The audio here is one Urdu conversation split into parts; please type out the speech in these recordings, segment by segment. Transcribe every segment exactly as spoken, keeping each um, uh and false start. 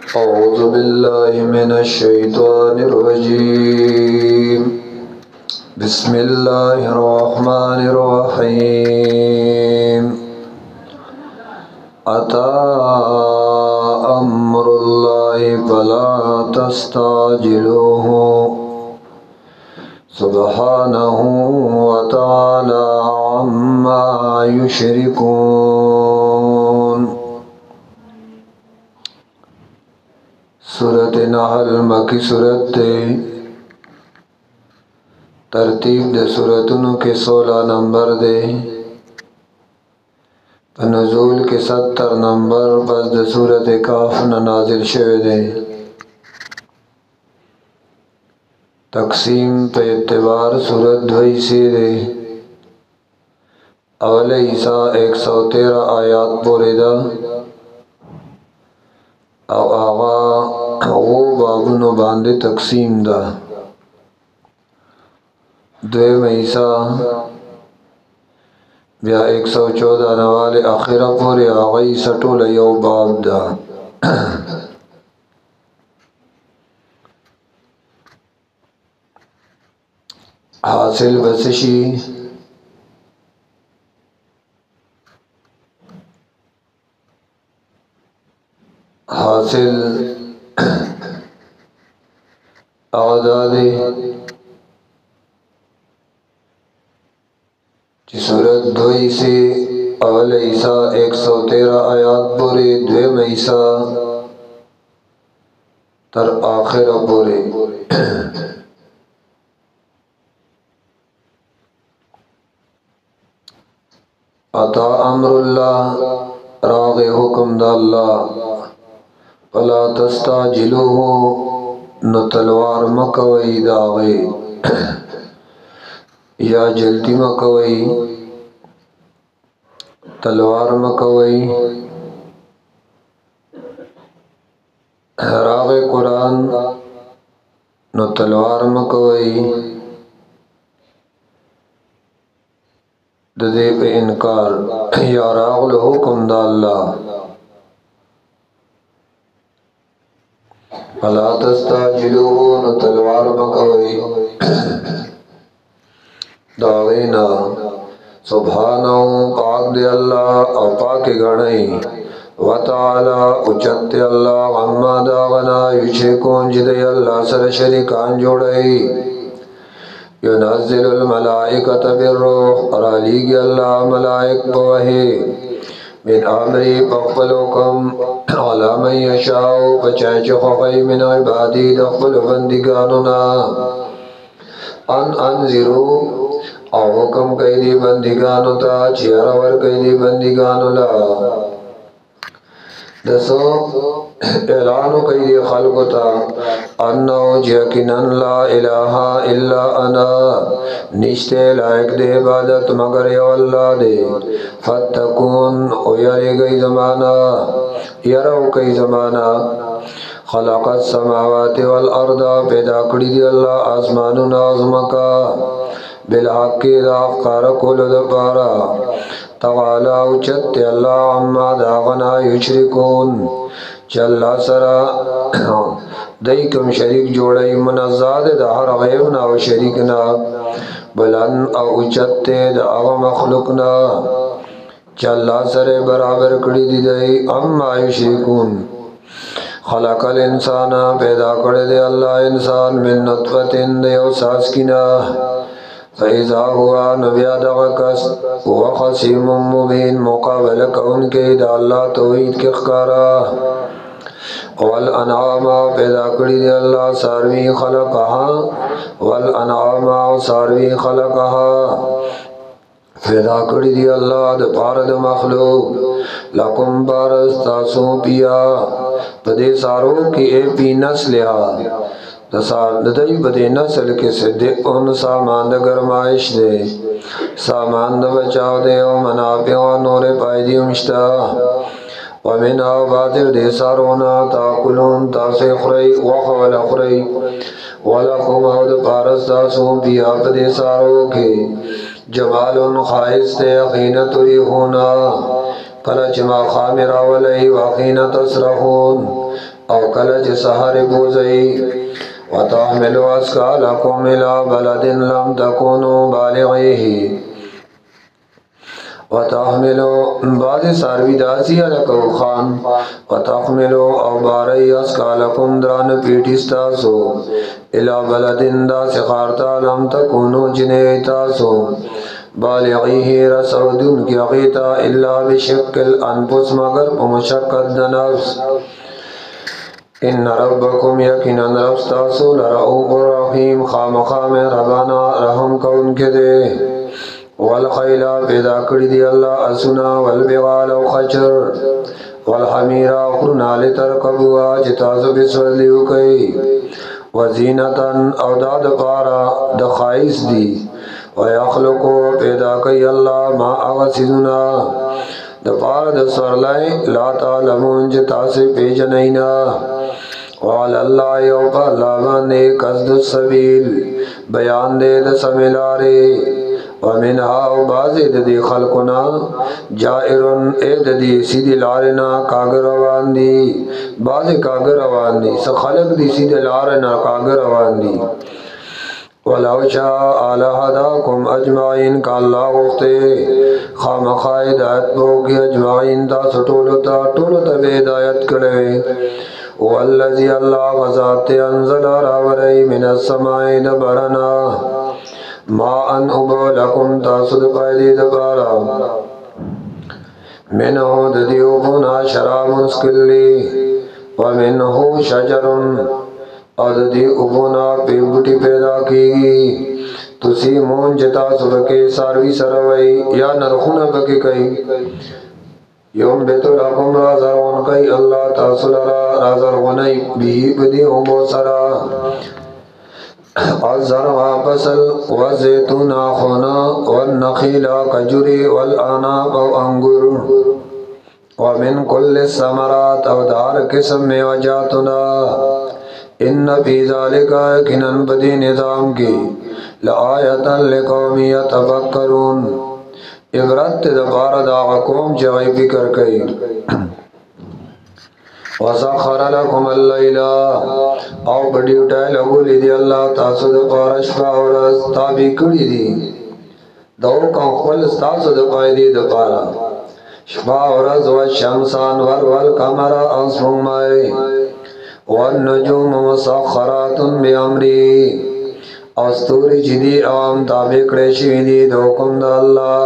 أعوذ بالله من الشيطان الرجيم بسم الله الرحمن الرحيم أتى أمر الله فلا تستعجلوه سبحانه وتعالى عما يشركون सूरत नहल मक्की सूरत थे। तरतीब दे सूरतों के सोलह नंबर दे। नज़ूल के सत्तर नंबर बस दे सूरत काफ न नाजिल शवे दे। तकसीम पे एतबार सूरत द्वई से दे। अवल ईसा एक सौ तेरह आयात बोरेदा और आगा वो बाबुनो बांधे तकसीम दा। द्वे मईसा ब्या एक सौ चौदह नवाले आखिरा पूरे आगई सटोल यौ बाब दा। हासिल बसशी हासिल आज़ादी सूरत द्वई से अवल ईसा एक सौ तेरह आयात पूरे द्वे मईसा तर आखिर पूरे। अता अमरुल्लाह रागे हुक्म दा अल्लाह फला तस्ताजिलूहु न तलवार मकवई दागे या जल्दी मकवई तलवार मकवई। रागे कुरान न तलवार मकवई ददे पे इनकार या रागल हुक्म दा अल्लाह फला तस्ताजिलूहु न तलवार मकवई दागीना सुभानहु पाक दे अल्लाह और पाक गणई व तआला उच्चते अल्लाह अम्मा दागना युशरिकून जिदे अल्लाह सर शरीकान जोड़ई। युनज़्ज़िलुल मलाइकत बिर्रूह और अलीगी अल्लाह मलाइक बवही मिन अमरी पख्फलुकम अला मन यशाउ बचाए चुखई मिन इबादी दख्फल बंदिगानुना अन अनजिरू और हुक्म कैदी बंदिगानु ता चियरवर कैदी बंदिगानुला दसो ऐलानु कैदी खल्कुता अन्नो यकीनन ला इलाहा इल्ला अना निश्ते लायक दे इबादत मगर यो अल्लाह दे। फत्तकून ओ यरे गई जमाना यरो कई जमाना खलक़त समावाति वल अर्दा पैदा करी दी अल्लाह आसमानु नाज़मका बिलहक़्क़ि राफ़कार कुल दपारा तआला उच्चते अल्लाह अम्मा दागना युशरिकून चल्ला सरा दई कम शरीक जोड़ई मुनज़्ज़ाद दा हर गैर ना व शरीक ना बुलंद और उच्चते दा मखलूक ना चल्ला सरे बराबर कड़ी दी दई अम्मा युशरिकून। खलक़ल इंसाना पैदा करे दे अल्लाह इंसान मिन नुत्फ़तिन दे सासकिना फ़ैज़ा हुआ नबिया दगकस व ख़सीमुम मुबीन मुक़ाबला कौन के दा अल्लाह तौहीद के खकारा। वल अनआमा पैदा करी दे अल्लाह सारवी खलक़हा वल अनआमा सारवी खलक़हा पैदा करी दी अल्लाह द पारद मखलूक लकुम बारस तासो पिया बदे सारो की ए पी नस्लिया दसार दई बदे नस्ल के सिद्धे उन सामान द गरमाइश दे सामान द बचाव दे ओ मनाफे और नूरे पायदी उमश्ता वमिना बातिर दे सारोना ताकुलून तासे खुरई वखवल खुरई वलकुम औद पारस तासो पिया बदे सारो के जमालुन खाइस ते यकीन तुरी होना कलच मा खामिरा वलई वकीन तसरहून او کله چې سحر بوزي وتحملوا اثقالكم الى بلد لم تكونوا بالغيه وتحملوا بعض ساروی داسی لکو خان وتحملوا او باری اثقالكم دران پیٹی ستاسو الى بلدن دا سخارتا لم تکونو جنه تاسو بالغیه رسودن کی اغیتا الا بشکل انفس مگر پمشکت دنفس ان ربکم یقینا رب تاسو لرؤوف الرحیم خامخام ربانا رحم کون کے دے والخیل پیدا کړی دی الله اسنا والبغال او خچر والحمیر خرنا لترکبوا چې تاسو به سولیو کوي وزینتن او داد پارا د خایس دی ويخلقو پیدا کوي الله ما اغسنا د پارا د سورلای لا تعلمون چې تاسو پیژنینا وعلى الله یوب الله باندې قصد السبیل بیان دې د سمیلاره ومنها او بازی د دې خلقنا جائرن اے د دې سیدی لارنا کاغر روان دي بازی کاغر روان دي س خلق دي سیدی لارنا کاغر روان دي ولو شاء لهداكم اجمعين کا الله وخته خامخایدات بوګي اجمعين دا ټولو ته ټولو ته هدایت کړي والذي الله غزات انزل راوري من السماء دبرنا ما ان ابو لکم تاسد پایدی دبارا منہو ددیو بنا شراب اسکلی ومنہو شجرن اور ددی ابونا پیبوٹی پیدا کی تسی مون جتا سبکے ساروی سروئی یا نرخون بکی کئی یوم بیتو لکم رازرون کئی اللہ تاسل را رازرونی بھی بدی امو سرا الزرع فصل والزيتون خنا والنخيل كجري والأعناب أو أنگور ومن كل الثمرات أو دار قسم میں وجاتنا ان في ذلك يقينا بدی نظام کی لآیة لقوم يتفکرون عبرت دبار دا قوم جغی فکر کئی وسخر لكم الليل او بڑی اٹھائے لگو لی دی اللہ تاسو دا پارش پاورس تابی کڑی دی دو کم خل تاسو دا پای دی دا پارا شپا ورز و شمسان ور والقمر انسفن مائی والنجوم مسخرات بی امری استوری جدی اوام تابی کڑیشی دی دو کم دا اللہ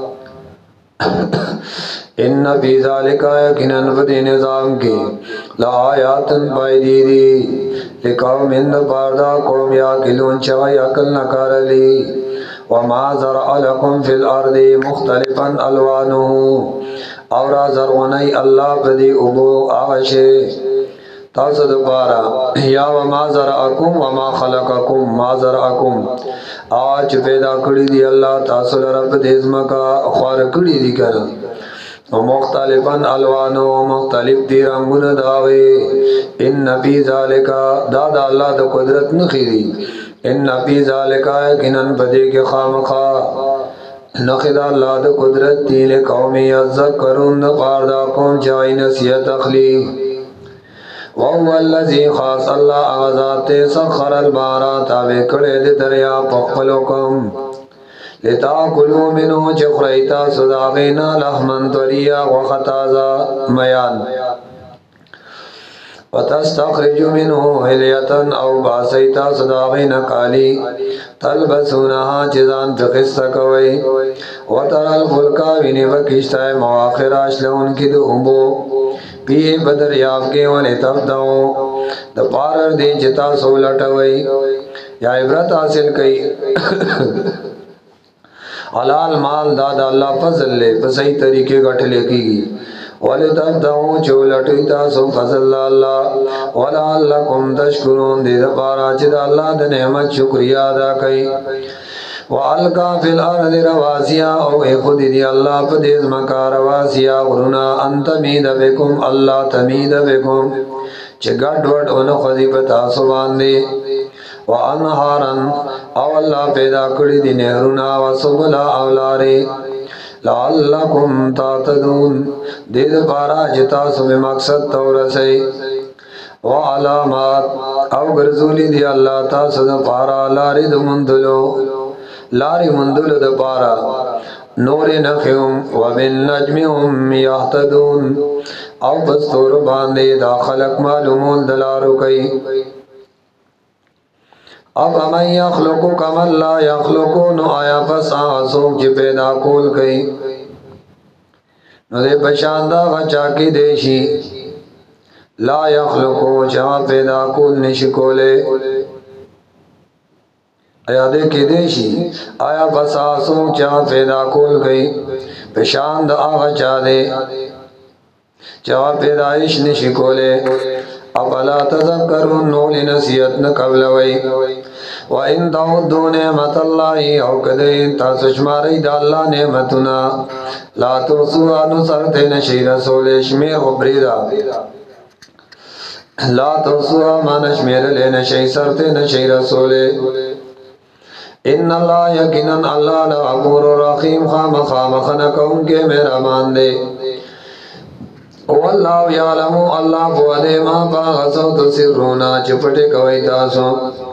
ان فی ذالک یقینا فی نظام کی لآیات پایدی دی لقوم ان پاردا قوم یاقلون چوی عقل نکار لی وما زرع لکم فی الارض مختلفا الوانه اور زرغنی اللہ پدی ابو آغشے تاسد پارا یا وما زرعکم وما خلقکم ما زرعکم آج پیدا کری دی اللہ تاسد رب دیزمکا خوار کری دی کرن ومختلفا الوانو مختلف دی رنگون داوی ان فی ذالکا دادا اللہ دا قدرت نخیری ان فی ذالکا یقیناً بدے کے خامخا نخید اللہ دا قدرت تیل قومی یذکرون دا پاردا قوم چاہی نصیحت اخلی وَهُوَ الَّذِي خاص اللہ آغازات سخر البارا تابع کڑے دے دریا پخپلوکم لتاکلوا منه چخریتا صداغینا لحمن طریا وخطازا میان وتستخرج منه حلیتا او باسیتا صداغینا کالی تلبسونها چیزان پخست کوئی وتر الفلکا وینی وکشتای مواخر اشلون کی دو امبو پیئے بدر یاف کے ولی تبداؤ دپارر دے چتا سولٹوئی یا عبرت حاصل کئی حلال مال دادا اللہ فضل لے بسئی طریقے گھٹ لے کی گی ولی تبداؤ چولٹوئی تاسو فضل اللہ ولعلکم تشکرون دے دپارا چدا اللہ دا نعمت شکریہ ادا کئی وَأَلْقَى فِي الْأَرْضِ رَوَاسِيَ او اے خود دی اللہ پدیز مکا رواسیا غرنا ان تمید بکم اللہ تمید بکم چه گڑ وڑ انو خودی پتا سبان دے وَأَنْهَارًا او اللہ پیدا کری دی نہرنا وَسُبُلَا اولارے لَعَلَّكُمْ تَعْتَدُونَ دید پارا جتا سب مقصد تورسے و علامات او ګرځولي دی الله تاسو د پارا لارې د مندلو لارې مندلو د پارا نور نخیم و بالنجم هم یهتدون او بستور باندې دا خلق معلومون دلارو کئی اب من یخلقو کمن لا یخلقو نو آیا پس آسوک چی پیدا کول کئی نو دے پشاندہ غچا کی دیشی لا یخلقو چا پیدا کول نشکولے آیا دے کی دیشی آیا پس آسوک چا پیدا کول کئی پشاند آغا چا دے چا پیدایش نشکولے افلا تذکرون نولی نصیحت نکولوی و ان تعدوا نعمت اللہ او کدین تاسشماری دا اللہ نعمتنا لا تحصوها نصرت نشی رسول شمیر خبریدا لا تحصوها ما نشمیر لنشی سرت نشی رسول ان اللہ یقیناً اللہ لغفور رحیم خام خام خنکون کے میرا مان دے واللہ یعلمو اللہ پوادے ما باغسو تسرونا چپٹے کوئی تاسو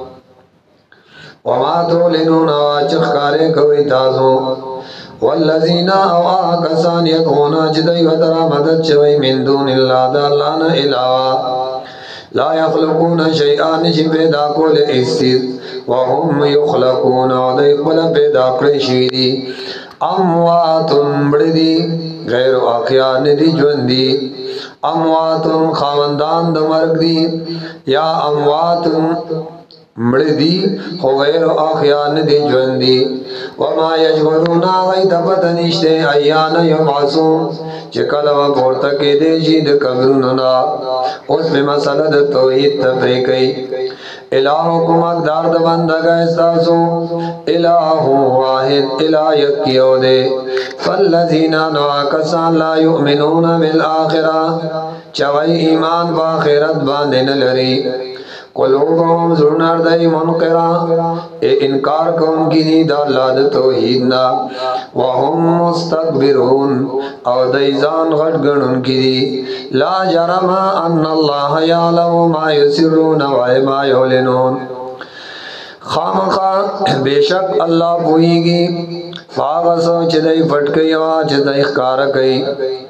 وما تولنونا چخکارے کوئی تاسو والذین او آکسان یدغونا چدئی ودرا مدد چوئی من دون اللہ دا اللہ نا علاوہ لا یخلقون شیئان چی پیدا کول استید وهم یخلقون عدی قل پیدا کرشیدی امواتن بردی غیر آقیان دی جوندی امواتن خاوندان د مرگ دی یا امواتن مردی خو غیر آقیان دی جوندی وما یجبرونا غید پتنشتے ایان یبعثون چکل و پورتکی دیشی د کبروننا اس میں مسئلہ د توحید تفریقی الہکم اقدار د بندگا استاسو الہ واحد الہ یکیو دے فالذین نواکسان لا یؤمنون بالآخرہ چوئی ایمان باخرت باندن لری قلوبهم زرنار دائی منقرہ اے انکار کون کی دی دا اللہ دا توحیدنا وهم مستقبرون او دیزان غٹ گنن کی دی لا جرم ان اللہ یعلم ما یسرون و ما یعلنون خامخا بے شک اللہ پوئی گی فاغسو چدائی پٹکی و چدائی خکارکی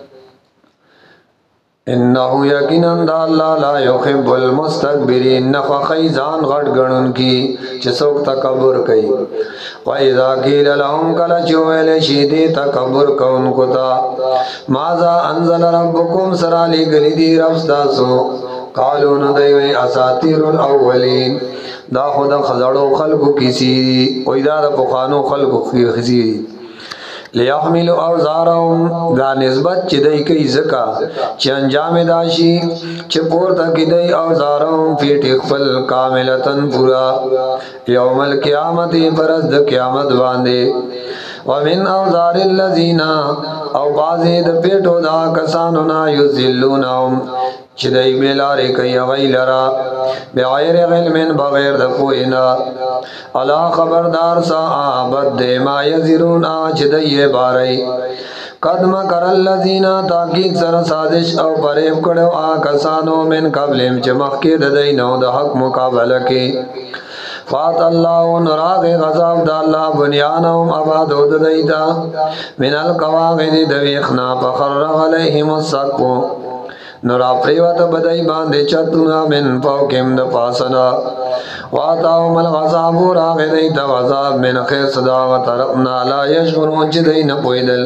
انہو یقیناً دا اللہ لا یحب المستقبرین نخوخی زان غٹ گنن کی چسوک تکبر کئی وَإِذَا قِيلَ لَهُمْ کَلَ چویل شیدی تکبر کون کتا ماذا انزل ربکم سرالی گلی دی رفستاسو قالو ندیوی اساطیر الاولین دا خود خزڑو خلقو کسی دی ویدہ دا پخانو خلقو کسی دی لیحملو اوزارهم دا نسبت چی دی کئی زکا چی انجام داشی چی پورتا کی دی اوزارهم فی ٹکفل کاملتن پورا یوم القیامت پرست قیامت باندے ومن اوزار اللذین او بازی دا پیٹو دا کسانونا یزلونهم چی دی بیلاری کئی غیلرا بغیر علم بغیر دا پوئنا علا خبردار سا آبد دے ما یزرون آچ دی بارئی قدم کر اللذین تاکیق سر سازش او پریب کڑو آکسانو من قبلیم چمخ کے ددینو دا حق مقابل کی فات اللہ نراغ غضاب دا اللہ بنیانهم ابادو ددیتا من القواغد دویخنا فخر علیہم السقو نرا پریوات بدائی باندے چتنا من فوکم دا پاسنا واتاهم الغضاب راغ دیتا غضاب من خیر صدا وطرقنا لا یشغرون چدئی نپویدل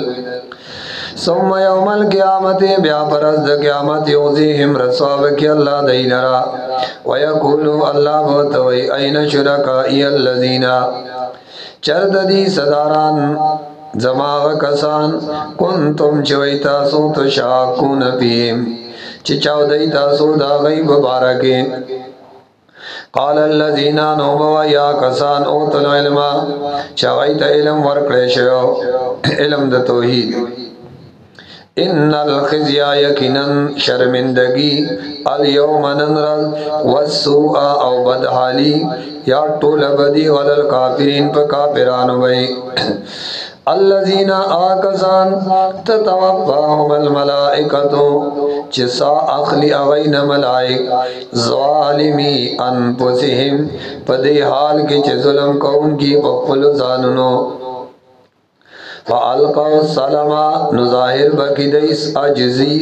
ثم یوم القیامت بیا پرست قیامت یوزیہم رسواب کی اللہ دی لرا ویقولو اللہ بوتوی این شرکائی اللذین چرد دی صداران زماغ کسان کنتم چویتا سوت شاکون پیم چچاو دیتا سودا غیب بارکے قال الذین نوبوا یا کسان اوتل علم چاویتا علم ورکڑشو علم دا توحید ان الخزیا یقیناً شرمندگی الیوم ننرل والسوء او بدحالی یا طول بدی غلل کافرین پا کافرانو بئی الذين آکسان تتوفاهم الملائکتو چسا اخلی اغین ملائک ظالمی انفسهم پدی حال کی چه ظلم کون کی پخپل زاننو فالقوا السلام نظاہر بکی دیس عجزی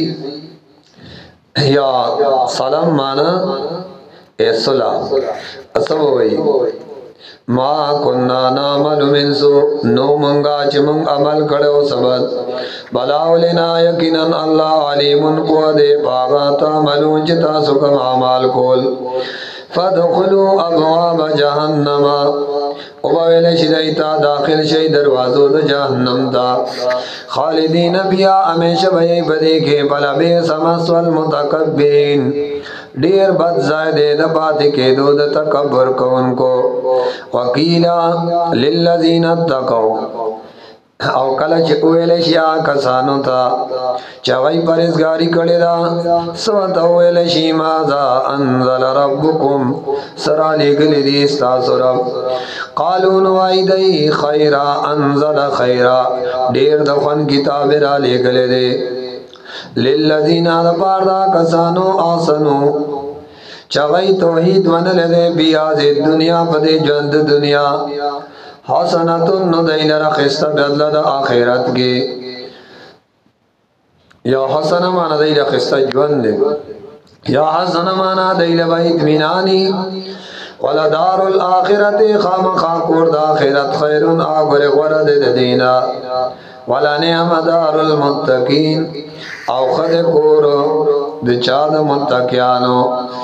یا سلام مانا اے صلح اصب ہوئی ما کننا نعمل من سو نو منگا چی منگ عمل کڑو سبت بلاولنا یقیناً اللہ علیمن قوہ دے باغا تعملون چتا سکم عمال کول فدخلوا ابواب جہنم وبویل شدیتا داخل شی دروازو دا جہنم تا خالدین بیا امیش بھئی بدے کے بلا بے سمس والمتکبرین دیر بد زائدے دا باتی کے دو دا تکبر کون کو وقیلا للذین اتقو او کله چې ویل شي کسانو ته چې وای پرهیزګاری کړی دا سو ته ویل شي ماذا انزل ربکم سرا لګل دي تاسو رب قالوا نوای دی خیرا انزل خیرا ډیر د خون کتاب را لګل دي للذین ارپاردا کسانو آسنو چوي توحید ونل دي بیا د دنیا په ژوند دنیا حسنتن نو دیل رخصت بدل دا آخرت کی یا حسن مانا دیل رخصت جون دے یا حسن مانا دیل بایت منانی ولا دار الاخرت خام خاکور دا آخرت خیرون آگر ورد دینا ولا نعم دار المتقین او خد کورو دچاد متقیانو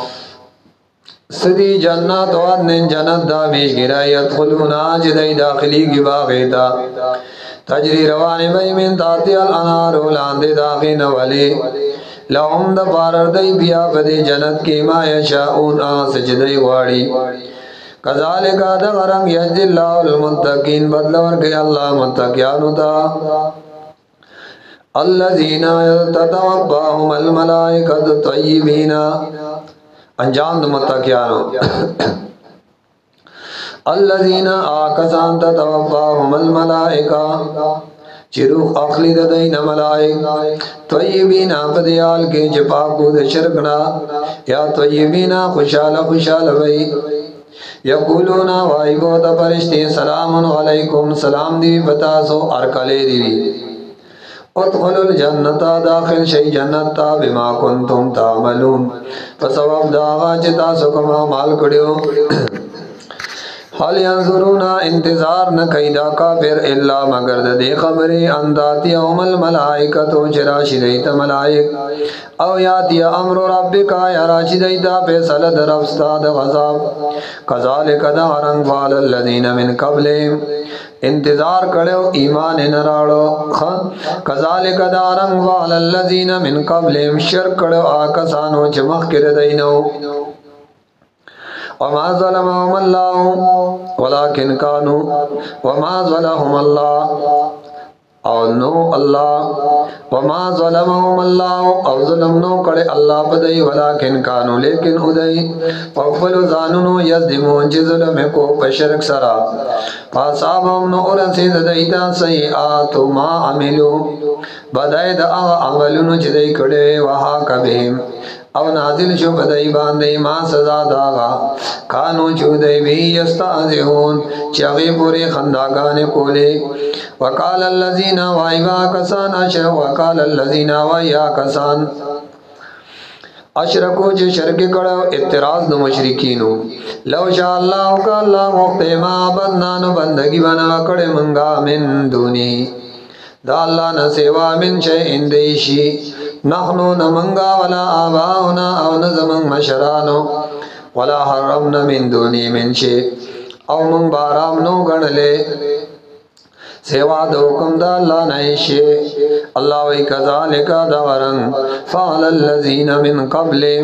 سدی جنات و عدن جنت دا میش گرائی ادخلون آج دی داخلی کی باغیتا تجری روانی بی من تاتی الانارو لاندے داخین ولی لهم دا پارر دی بیا پدی جنت کی ما یشاؤن آس جدی غاڑی کذالکا دا غرم یجد اللہ المتقین بدلور کے اللہ متقیانو تا الذین تتوفاهم الملائکت طیبین انجام د متقیانو الذين آکسان تتوفاهم الملائکہ چروح اخلی د دین ملائک طیبین پدیال کے جپاکو د شرکنا یا طیبین خوشحال خوشحال وی یقولون وائبو تا پرشتی سلام علیکم سلام دی بتاسو ارکلے دی ادخلوا الجنتا داخل شی جنتا بما کنتم تعملون فسواب داغا چتا سکما مال کڑیو حال ینظرون انتظار نہ کیدا کافر الا مگر دے خبری انداتی اوم الملائکتو چراشی دیتا ملائک او یاتی امر ربکا یا راشی دیتا فیصل در افستاد غذاب کذالک دارنگ فال الذین من قبلهم انتظار کڑو ایمان نراڑو کذالک دارنگ فال الذین من قبلهم شرک کڑو آکسانو چمخ کردینو وما ظلمهم الله ولكن كانوا وما ظلمهم الله او نو الله وما ظلمهم الله او ظلم نو کړي الله بدای ولكن كانوا لیکن ادای فقل زانونو یظلمون چې ظلم کو په شرک سرا فاصابهم نو ورسید دایتا سیئات ما عملوا بدای د عملونو چې دای کړي وها کبهم او نازل شو بدای باندې ما سزا داغا کانو چودای بی یستازهون چاغي پوری خنداګانې کولې وقال الذين وایوا کسان اشر وقال الذين وایا کسان اشرکو چې شرک کړه اعتراض د مشرکینو لو شاء الله کا الله وخت ما بندانو بندگی بنا کړه منګه من دونی دا الله نه سیوا من شي اندیشی نحنو نمنگا ولا آباؤنا او نزمن مشرانو ولا حرمنا من دونی من شی او من بارام نو گنلے سیوا دو کم دا اللہ نائشی اللہ وی کذالکا دارن فعل اللذین من قبلیم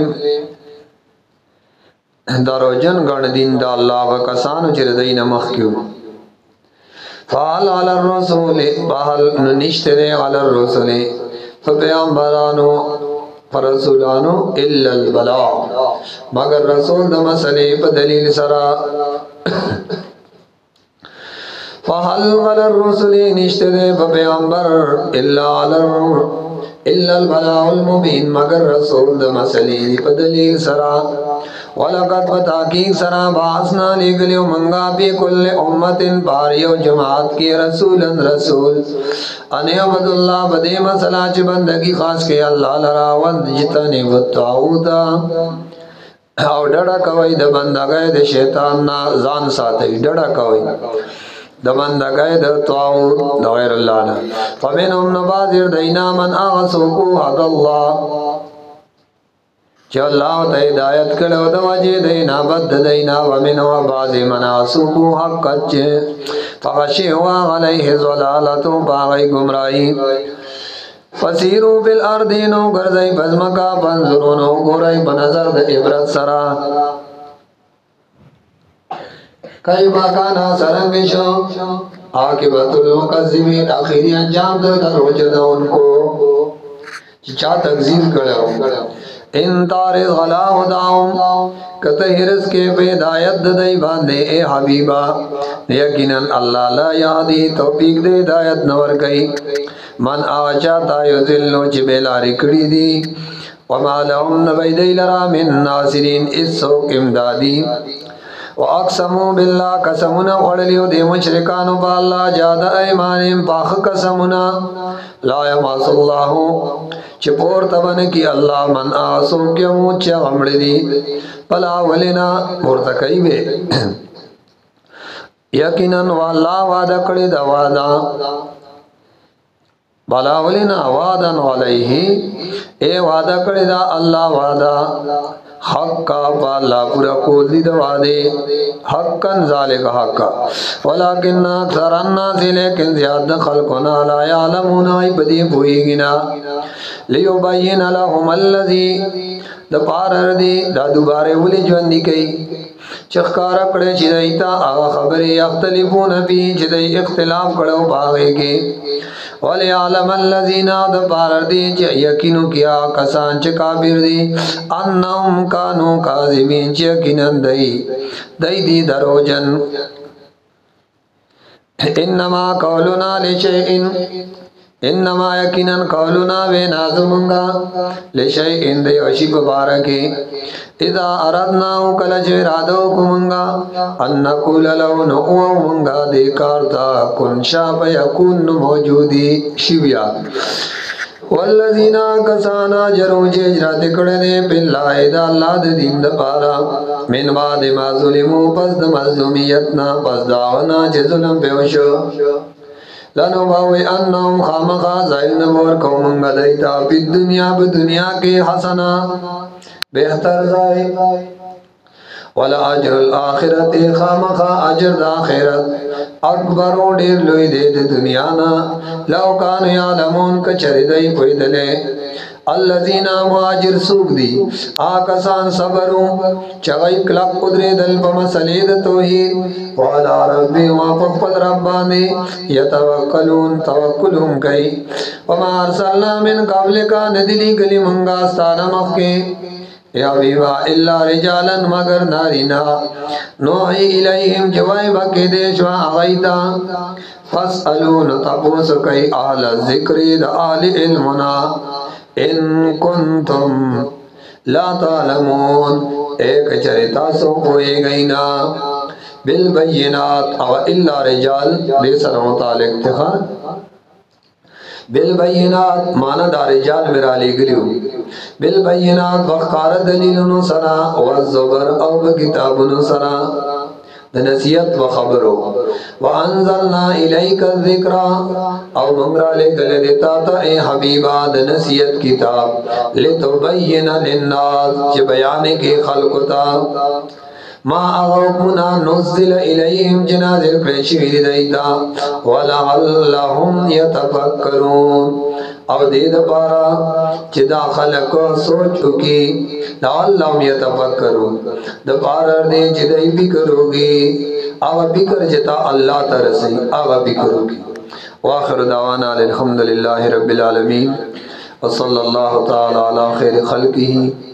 دارو جن گن دین دا اللہ وکسانو چردین مخیو فعل علی الرسول بحل ننشترے علی الرسول فپیامبرانو فرسولانو الا البلاء مگر رسول د مسئلے په دلیل سرا फहल अलर रुसुली निश्ते दे पैगंबर इल्ला अलर इल्ला अल बलाउल मुबीन मगर रसूल द मसली पदली सरा वलकत बताकी सरा बासना निकलियो मंगा भी कुल्ले उम्मतिन पारियो जमात की रसूलन रसूल अने अब्दुल्लाह बदे मसला च बंदगी खास के अल्लाह लरावंद जितने बताऊदा और डड़ा कवई द बंदा गए द शैतान ना जान साथे डड़ा कवई द बंदा गए द ताऊ द गैर अल्लाह ना फमिनहुम नबाजिर दैना मन आसुकु अल्लाह अल्लाह त हिदायत करो द वजे दैना बद दैना वमिन व बाज़ि मनासुकु हक कच्चे फगशी हुआ अलैहि ज़लालतु बागी गुमराही फसीरू बिल अर्दीनो गर्ज़ई बज़मका पंजुरुनो गोरई बनजर द इब्रत सरा कई बाकाना सरंगिशो आकिबतुल मुकज़्ज़िबीन आखिरी अंजाम दो दरोजद उनको चा तकज़ीब करो इन तारे गला हुदाउम कतहिरस के बेदायत दई बांधे ए हबीबा यकीनन अल्लाह ला यादी तौफीक दे हिदायत नवर गई मन आचाता युजिल्लो जिबेला रिकड़ी दी वमा लहुम नबैदई लरा मिन नासिरीन इस्सो इमदादी व अक़समु बिल्लाह कसमुना वड़लियो दे मुशरिकानु बाल्ला जादा ऐमानिम पाख कसमुना ला यमसुल्लाहु चिपोर तबन की अल्लाह मन आसो क्यों चा हमड़े दी पला वलिना मुर्तकई बे यकीनन वाला वादा कड़े दा वादा बला वलिना वादन अलैहि ए वादा कड़े दा अल्लाह वादा हक्का पाला पूरा कोल दी दवादे हक्कन ज़ालिका हक्का वलाकिन अक्सर अन्नास लेकिन ज़्यादा खल्क़ुना ला यअलमूना बदी बुईगिना लियुबय्यिन लहुम अल्लज़ी द पारर दी दा दुबारे वली जवंदी कई चखकारा कड़े चिदैता आगा खबरे यख्तलिफून फी चिदै इख्तिलाफ कड़ो बागे के वले आलम अल्लज़ीना द पारर दी च यकीनु किया कसान च काबिर दी अन्नहुम कानू काज़िबीन च यकीनन दई दई दी दरोजन इन्नमा कौलुना लिशैइन इन्नमा यकीनन कौलुना वे नाजुमुंगा लिशैइन दे वशी मुबारकी इदा अरदनाहु कलज इरादो कुमुंगा अन्नकुल लहु नुमुंगा दे कारता कुन शाप यकुन मौजूदी शिव्या वल्लज़ीना कसाना जरूजे जराते कड़ने बिल्लाहि दा अल्लाह दे दीन द पारा मिन बाद मा ज़ुलिमु पस द मज़लूमियतना पस दावना जे जुल्म बेहोशो लनो बावे अन्नहुम खामखा ज़ाहिर नमोर कौमंगा दैता भी दुनिया ब दुनिया के हसना बेहतर जाए वला अजरुल आखिरत खामखा अजर द आखिरत अकबर ओ ढेर लोई दे दे दुनिया ना लौ कान यालमून कचरे दई कोई दले अल्लज़ीना मुहाजिर सूख दी आकसान सबरू चगई क्लब कुदरे दल बमसलीद तौहीद वाला रब्बी वा पपल रब्बाने यतवक्कलून तवक्कुलुम कई वमा अरसलना मिन क़ब्लिका नदिली गली मंगास्ताना मक्के या विवा इल्ला रिजालन मगर नारीना नोही इलैहिम जवाई बके देशवा आगैता फसअलून तपोस कई आल ज़िक्री द आल इल्मुना इन कुंतुम ला तालमून एक चरिता सो कोई गई ना बिल बय्यिनात अव इल्ला रिजाल बेसरों तालिक तिखा बिल बय्यिनात माना दा रिजाल मेरा ले गलियो बिल बय्यिनात वक़ार दलीलुन सरा व ज़ुबर अव किताबुन सरा नसीहत व खबरो व अंज़लना इलैका ज़िक्रा और मंगरा ले गले देता था ए हबीबा नसीहत किताब लितुबय्यिना लिन्नास जो बयाने के खल्क़ था मा अग़ौकुना नुज़्ज़िल इलैहिम जनाज़िर प्रेशिविर दैता वलअल्लहुम यतफक्करून अब दे द पारा चिदा खलक सोच चुकी लअल्लहुम यतफक्करून द पारा दे चिदई भी करोगी अब भी कर जता अल्लाह तरसी अब भी करोगी वाखिर दावाना अल्हम्दुलिल्लाहि रब्बिल आलमीन व सल्लल्लाहु तआला अला खैर खल्क़िही